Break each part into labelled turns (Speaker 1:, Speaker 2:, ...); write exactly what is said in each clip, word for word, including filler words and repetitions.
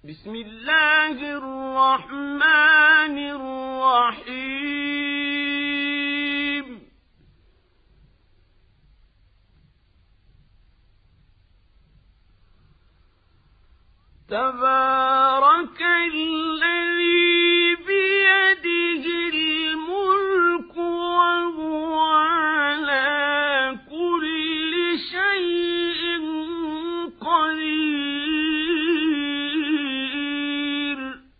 Speaker 1: بسم الله الرحمن الرحيم تبارك الذي بيده الملك وهو على كل شيء قدير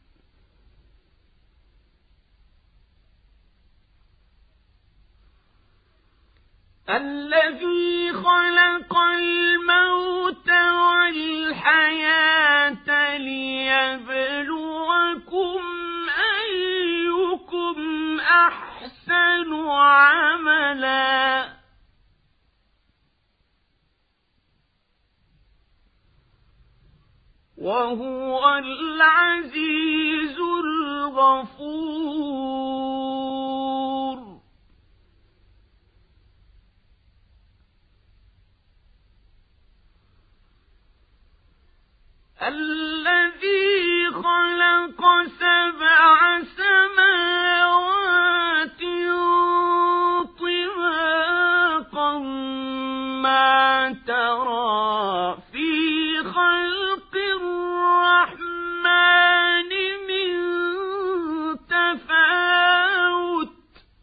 Speaker 1: الذي خلق الموت والحياة ليبلوكم أيكم أحسن عملا وهو العزيز الغفور الذي خلق سبع سماوات طباقا ما ترى في خلق الرحمن من تفاوت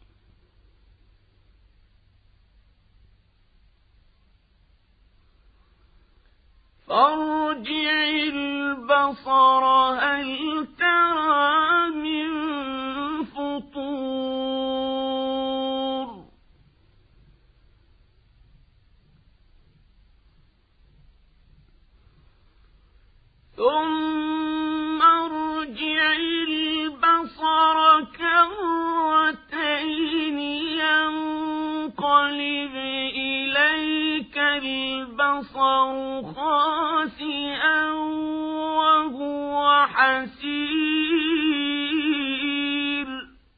Speaker 1: فارجع البصر هل ترى من فطور ثم ارجع البصر كرتين ينقلب إليك البصر خاسئا وهو حسير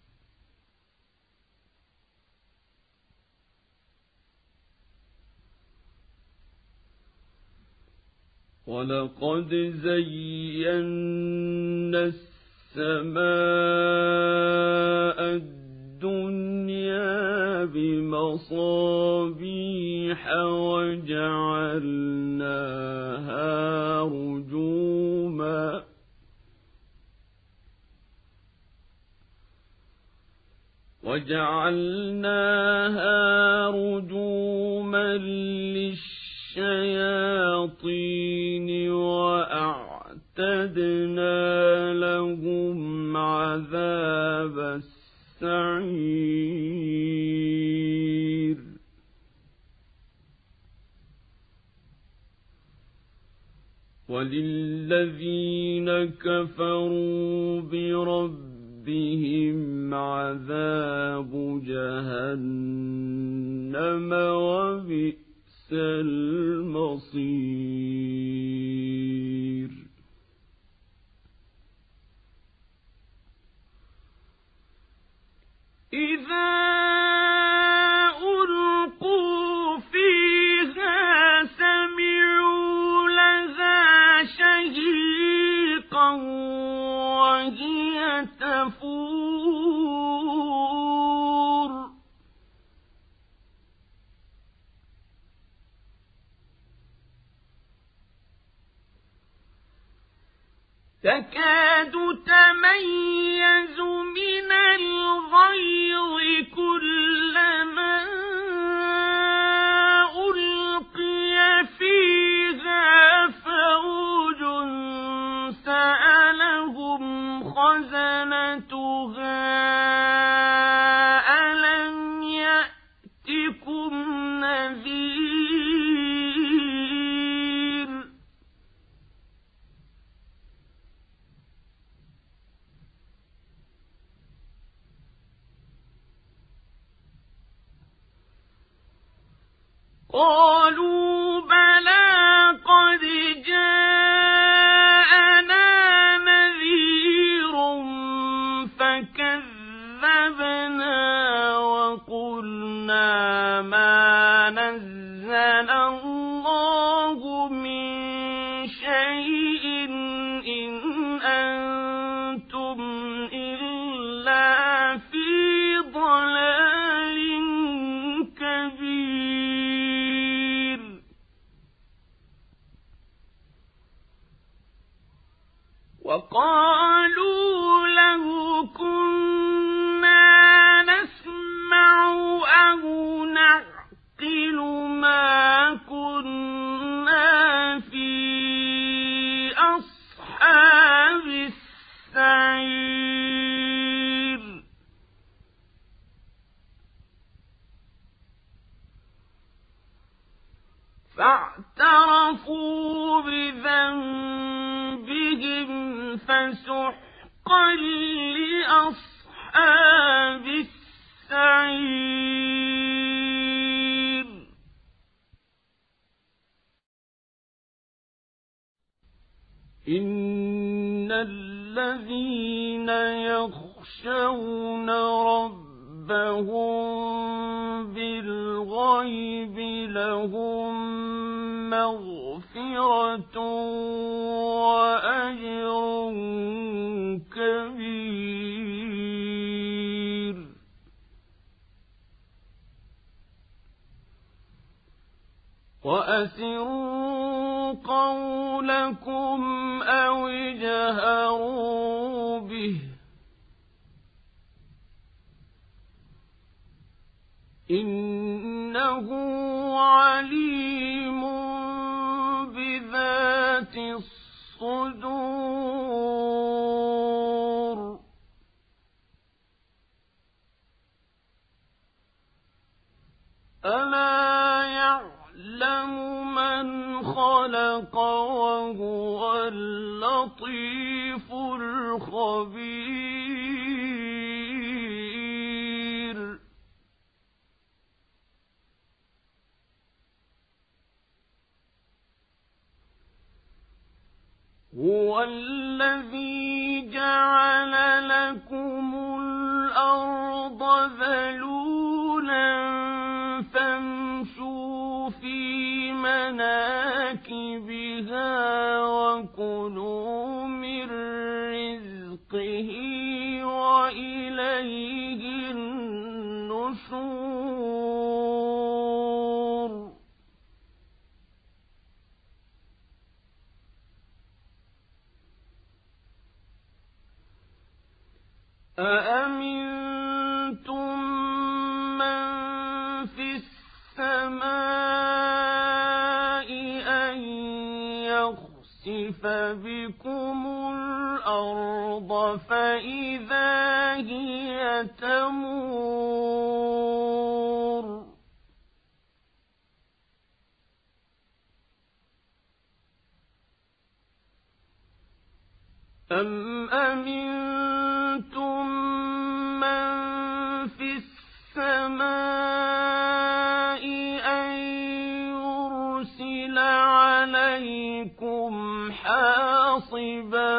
Speaker 1: ولقد زينا السماء الدنيا بمصابيح وجعلناها رجوما وجعلناها رجوما للشياطين وأعتدنا لهم عذاب السعير وللذين كفروا بربهم عذاب جهنم وبئس المصير إذا ألقوا فيها سمعوا لها شهيقا وهي تفور تكاد تميز من الغيظ كلما ألقي فيها فوج سألهم خزنتها ألم يأتكم نذير قالوا بلى قد جاءنا نذير فكذبنا وقلنا ما نزل الله من شيء إن وقالوا لو كنا نسمع أو نعقل ما كنا في أصحاب السعير فاعترفوا بذنبهم فسحقا لأصحاب السعير إن الذين يخشون ربهم بالغيب لهم مغفرة وأجر كبير وأسروا قولكم أو اجهروا به إنه عليم بذات الصدور ألا يعلم من خلق وهو اللطيف الخبير هو الذي جعل لكم الأرض ذلولا فامشوا في مناكبها وكلوا من رزقه وإليه النشور أأمنتم من في السماء أن يخسف بكم الأرض فإذا هي تمور أم أمنتم من في السماء أن يرسل عليكم حاصبا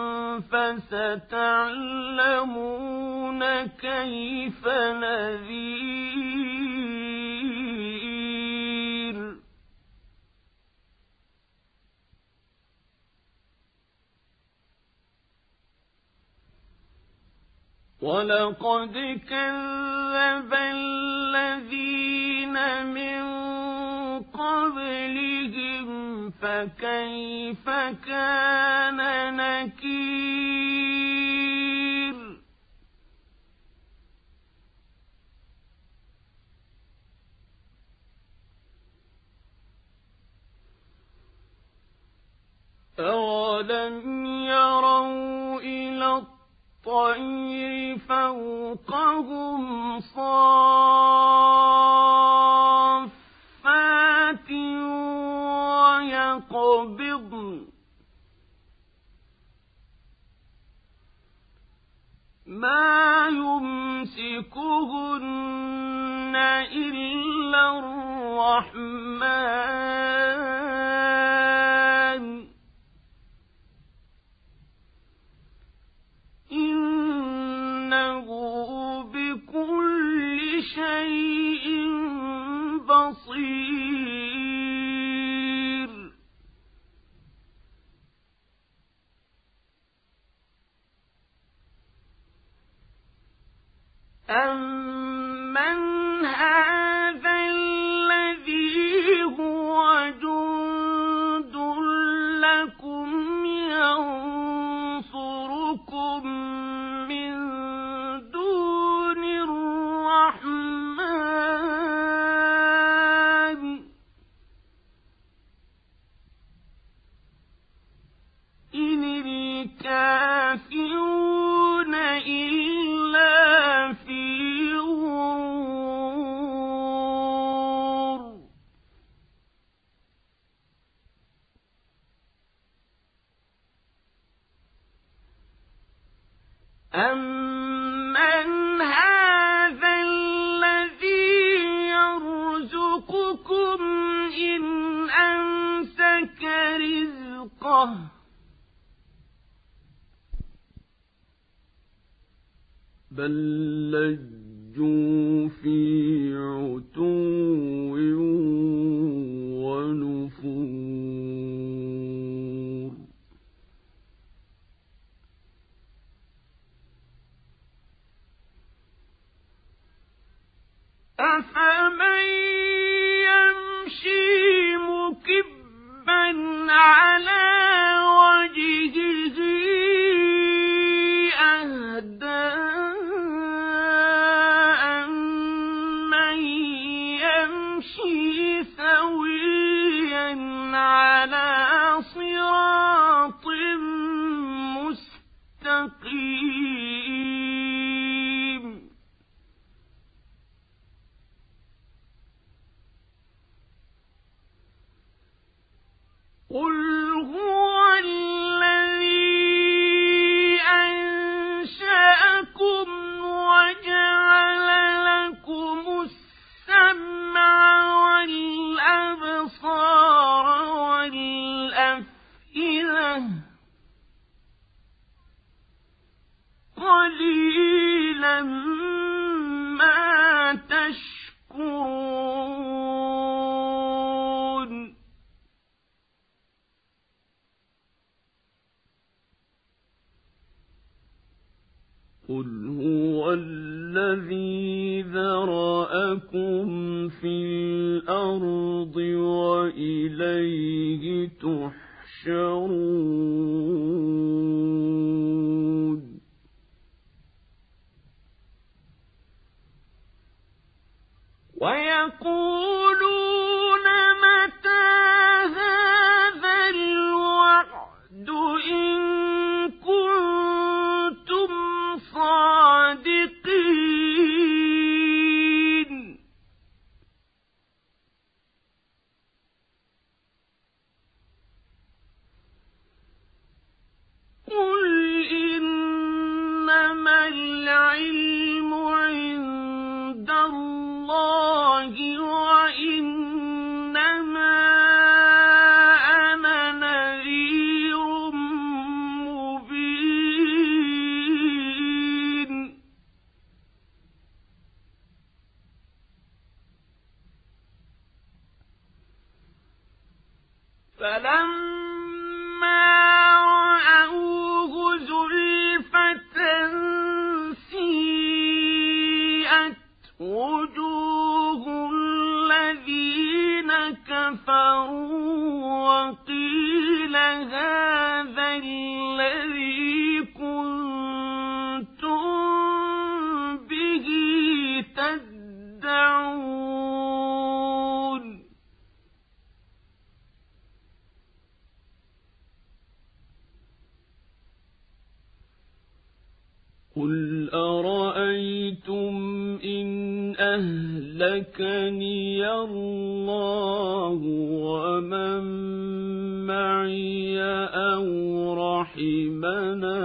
Speaker 1: فستعلمون كيف نذير ولقد كذب الذين من قبلهم فكيف كان نكير أولم يروا إلى الطير فوقهم صافات ويقبضن ما يمسكهن إلا الرحمن إنه بكل شيء بصير أمن هذا الذي هو جند لكم ينصرون أَمَّنْ هَذَا الَّذِي يَرْزُقُكُمْ إِنْ أَمْسَكَ رِزْقَهُ بَل لَّجُّوا فِي عُتُوٍّ وَنُفُورٍ أَفَمَن يَمْشِي مُكِبًّا عَلَى وَجْهِهِ أَهْدَىٰ أَمَّن يَمْشِي سَوِيًّا عَلَى صِرَاطٍ مُّسْتَقِيمٍ قُلْ هُوَ الَّذِي أَنشَأَكُمْ وَجَعَلَ لَكُمُ السَّمْعَ وَالْأَبْصَارَ وَالْأَفْئِدَةَ قَلِيلًا مَا تَشْكُرُونَ قُلْ هُوَ الَّذِي ذَرَأَكُمْ فِي الْأَرْضِ وَإِلَيْهِ تُحْشَرُونَ وَيَقُولُونَ مَتَى هَذَا الْوَعْدُ إِن كُنتُمْ صَادِقِينَ قُلْ إِنَّمَا الْعِلْمُ عِندَ اللَّهِ وَإِنَّمَا أَنَا نَذِيرٌ مُّبِينٌ فَلَمَّا رَأَوْهُ زُلْفَةً سِيئَتْ وُجُوهُ الَّذِينَ كَفَرُوا وَقِيلَ هَذَا الَّذِي كُنتُم بِهِ تَدَّعُونَ قُلْ أَرَأَيْتُمْ إِنْ أَهْلَكَنِيَ اللَّهُ وَمَن مَّعِيَ أَوْ رَحِمَنَا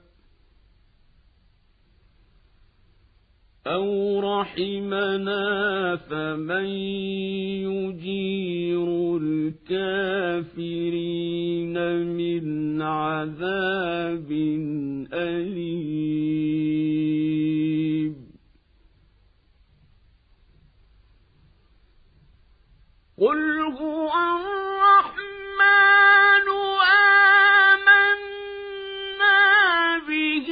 Speaker 1: أَوْ رَحِمَنَا فَمَن يُجِيرُ الْكَافِرِينَ مِنْ عَذَابٍ أَلِيمٍ قُلْ هُوَ الرَّحْمَنُ آمَنَّا بِهِ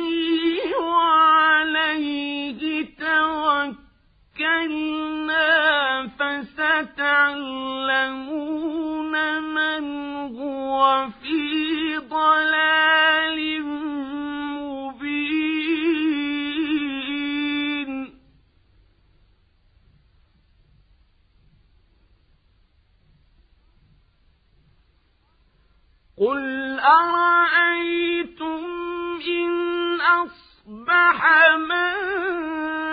Speaker 1: وَعَلَيْهِ تَوَكَّلْنَا فَسَتَعْلَمُونَ مَنْ هُوَ فِي ضَلَالٍ مُّبِينٍ قُلْ أَرَأَيْتُمْ إِنْ أَصْبَحَ مَاؤُكُمْ